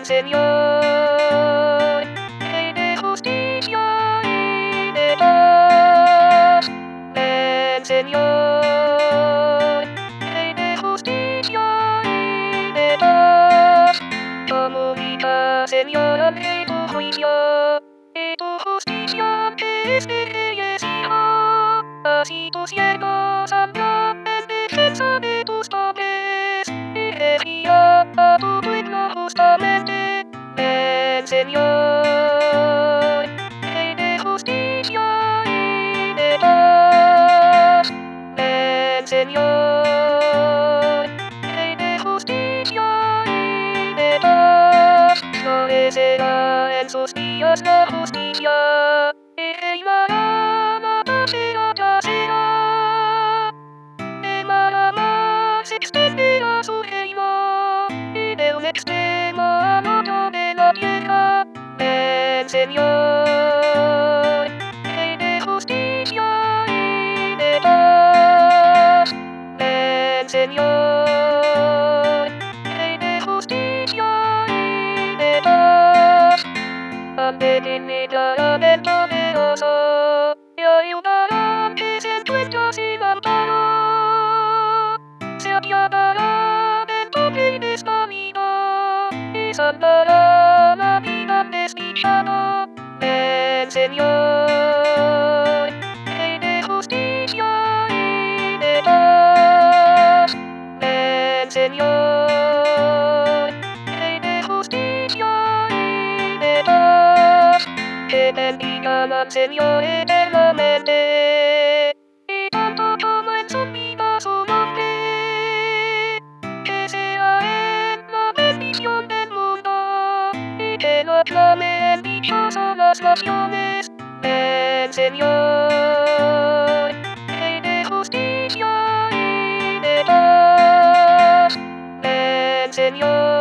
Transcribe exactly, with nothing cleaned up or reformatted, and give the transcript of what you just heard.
Señor, Rey de justicia y de paz. Ven, Señor, Rey de justicia y de paz. Comunica, Señor, ante tu juicio y tu justicia es de reyes hijo. Así tus siervos hablan en defensa de tus pobres y regirá a tu pueblo justamente. Ven, Señor, Rey de justicia y de paz. Ven, Señor, Rey de justicia y de paz. Florecerá en sus días la justicia y reinará la paz y la será. El mar a mar se extenderá su reino y de un extremo al otro de la tierra. Ven, Señor, Rey de justicia y de paz. Ven, Señor, Rey de justicia y de paz. Ante ti mirarán el poderoso y ayudarán que se encuentra sin amparo. Se apiadará del pobre y desvalido y salvará la vida al desdichado. Ven, Señor, Rey de justicia y de paz. Ven, Señor, Rey de justicia y de paz. Que bendigan al Señor eternamente y tanto como en su vida su nombre. Que sea Él la bendición del mundo y que lo aclamen dichosos las naciones. Ven, Señor, Rey de justicia y de paz. Ven, Señor.